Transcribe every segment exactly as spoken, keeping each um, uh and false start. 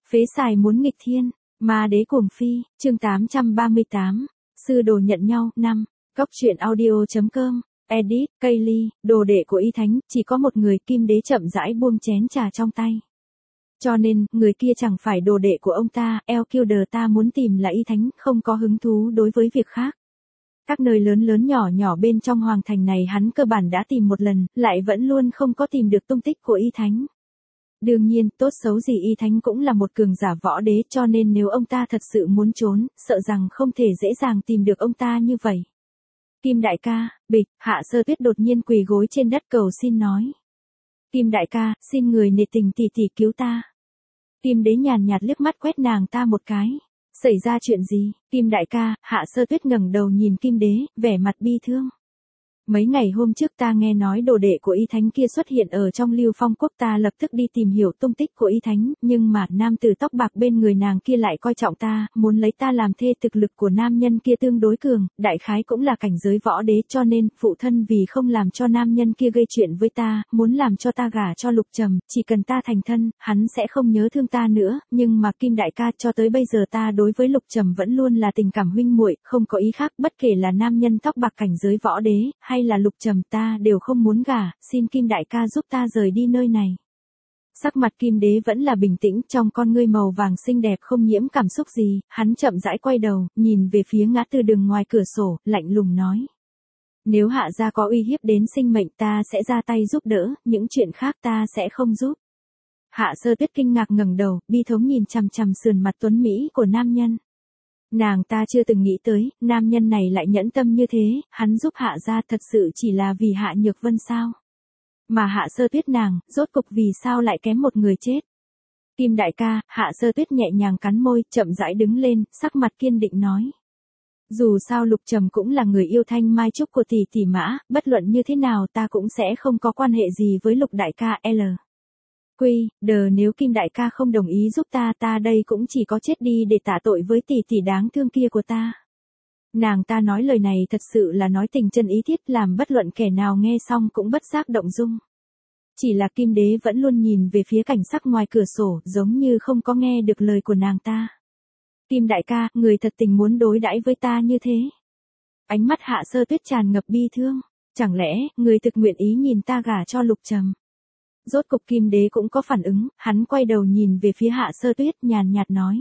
Phế xài muốn nghịch thiên, ma đế cuồng phi, chương tám trăm ba mươi tám, sư đồ nhận nhau, năm, Cóc truyện audio.com, edit, Kaylee, đồ đệ của Y Thánh, chỉ có một người, Kim Đế chậm rãi buông chén trà trong tay. Cho nên, người kia chẳng phải đồ đệ của ông ta, Elkilder ta muốn tìm là Y Thánh, không có hứng thú đối với việc khác. Các nơi lớn lớn nhỏ nhỏ bên trong hoàng thành này hắn cơ bản đã tìm một lần, lại vẫn luôn không có tìm được tung tích của Y Thánh. Đương nhiên, tốt xấu gì Y Thánh cũng là một cường giả võ đế, cho nên nếu ông ta thật sự muốn trốn, sợ rằng không thể dễ dàng tìm được ông ta như vậy. Kim đại ca, bịch, Hạ Sơ Tuyết đột nhiên quỳ gối trên đất cầu xin nói. Kim đại ca, xin người nể tình tỷ tỷ cứu ta. Kim Đế nhàn nhạt liếc mắt quét nàng ta một cái. Xảy ra chuyện gì? Kim đại ca, Hạ Sơ Tuyết ngẩng đầu nhìn Kim Đế, vẻ mặt bi thương. Mấy ngày hôm trước ta nghe nói đồ đệ của Y Thánh kia xuất hiện ở trong Lưu Phong quốc, ta lập tức đi tìm hiểu tung tích của Y Thánh, nhưng mà nam tử tóc bạc bên người nàng kia lại coi trọng ta, muốn lấy ta làm thê. Thực lực của nam nhân kia tương đối cường, đại khái cũng là cảnh giới võ đế, cho nên phụ thân vì không làm cho nam nhân kia gây chuyện với ta, muốn làm cho ta gả cho Lục Trầm, chỉ cần ta thành thân, hắn sẽ không nhớ thương ta nữa, nhưng mà Kim đại ca, cho tới bây giờ ta đối với Lục Trầm vẫn luôn là tình cảm huynh muội, không có ý khác, bất kể là nam nhân tóc bạc cảnh giới võ đế, hay là Lục Trầm, ta đều không muốn gả, xin Kim đại ca giúp ta rời đi nơi này. Sắc mặt Kim Đế vẫn là bình tĩnh, trong con ngươi màu vàng xinh đẹp không nhiễm cảm xúc gì, hắn chậm rãi quay đầu, nhìn về phía ngã tư đường ngoài cửa sổ, lạnh lùng nói. Nếu Hạ gia có uy hiếp đến sinh mệnh ta sẽ ra tay giúp đỡ, những chuyện khác ta sẽ không giúp. Hạ Sơ Tuyết kinh ngạc ngẩng đầu, bi thống nhìn chằm chằm sườn mặt tuấn Mỹ của nam nhân. Nàng ta chưa từng nghĩ tới, nam nhân này lại nhẫn tâm như thế, hắn giúp Hạ gia thật sự chỉ là vì Hạ Nhược Vân sao? Mà Hạ Sơ Tuyết nàng, rốt cục vì sao lại kém một người chết? Kim đại ca, Hạ Sơ Tuyết nhẹ nhàng cắn môi, chậm rãi đứng lên, sắc mặt kiên định nói. Dù sao Lục Trầm cũng là người yêu Thanh Mai Trúc của tỷ tỷ Mã, bất luận như thế nào ta cũng sẽ không có quan hệ gì với Lục đại ca L. Quy, đờ nếu Kim đại ca không đồng ý giúp ta, ta đây cũng chỉ có chết đi để tạ tội với tỷ tỷ đáng thương kia của ta. Nàng ta nói lời này thật sự là nói tình chân ý thiết, làm bất luận kẻ nào nghe xong cũng bất giác động dung. Chỉ là Kim Đế vẫn luôn nhìn về phía cảnh sắc ngoài cửa sổ, giống như không có nghe được lời của nàng ta. Kim đại ca, người thật tình muốn đối đãi với ta như thế. Ánh mắt Hạ Sơ Tuyết tràn ngập bi thương. Chẳng lẽ, người thực nguyện ý nhìn ta gả cho Lục Trầm? Rốt cục Kim Đế cũng có phản ứng, hắn quay đầu nhìn về phía Hạ Sơ Tuyết, nhàn nhạt nói.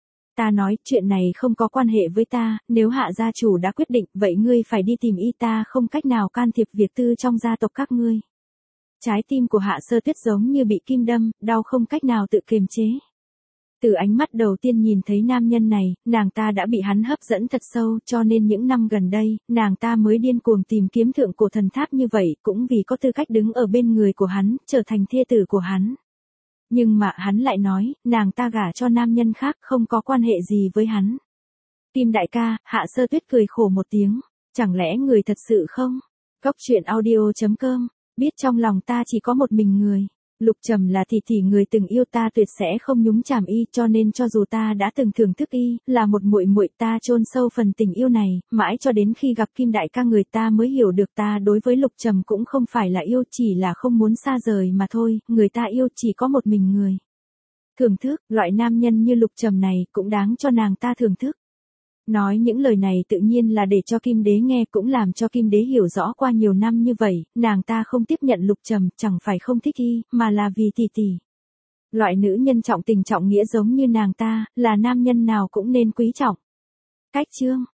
Ta nói, chuyện này không có quan hệ với ta, nếu Hạ gia chủ đã quyết định, vậy ngươi phải đi tìm Y, ta không cách nào can thiệp việc tư trong gia tộc các ngươi. Trái tim của Hạ Sơ Tuyết giống như bị kim đâm, đau không cách nào tự kiềm chế. Từ ánh mắt đầu tiên nhìn thấy nam nhân này, nàng ta đã bị hắn hấp dẫn thật sâu, cho nên những năm gần đây, nàng ta mới điên cuồng tìm kiếm thượng cổ thần tháp như vậy, cũng vì có tư cách đứng ở bên người của hắn, trở thành thê tử của hắn. Nhưng mà hắn lại nói, nàng ta gả cho nam nhân khác, không có quan hệ gì với hắn. Kim đại ca, Hạ Sơ Tuyết cười khổ một tiếng, chẳng lẽ người thật sự không? Cóc truyện audio.com, biết trong lòng ta chỉ có một mình người. Lục Trầm là tỷ tỷ người từng yêu, ta tuyệt sẽ không nhúng chàm Y, cho nên cho dù ta đã từng thưởng thức Y, là một muội muội, ta chôn sâu phần tình yêu này, mãi cho đến khi gặp Kim đại ca người ta mới hiểu được ta đối với Lục Trầm cũng không phải là yêu, chỉ là không muốn xa rời mà thôi, người ta yêu chỉ có một mình người. Thưởng thức, loại nam nhân như Lục Trầm này cũng đáng cho nàng ta thưởng thức. Nói những lời này tự nhiên là để cho Kim Đế nghe, cũng làm cho Kim Đế hiểu rõ qua nhiều năm như vậy, nàng ta không tiếp nhận Lục Trầm, chẳng phải không thích Y, mà là vì tỷ tỷ. Loại nữ nhân trọng tình trọng nghĩa giống như nàng ta, là nam nhân nào cũng nên quý trọng. Cách chương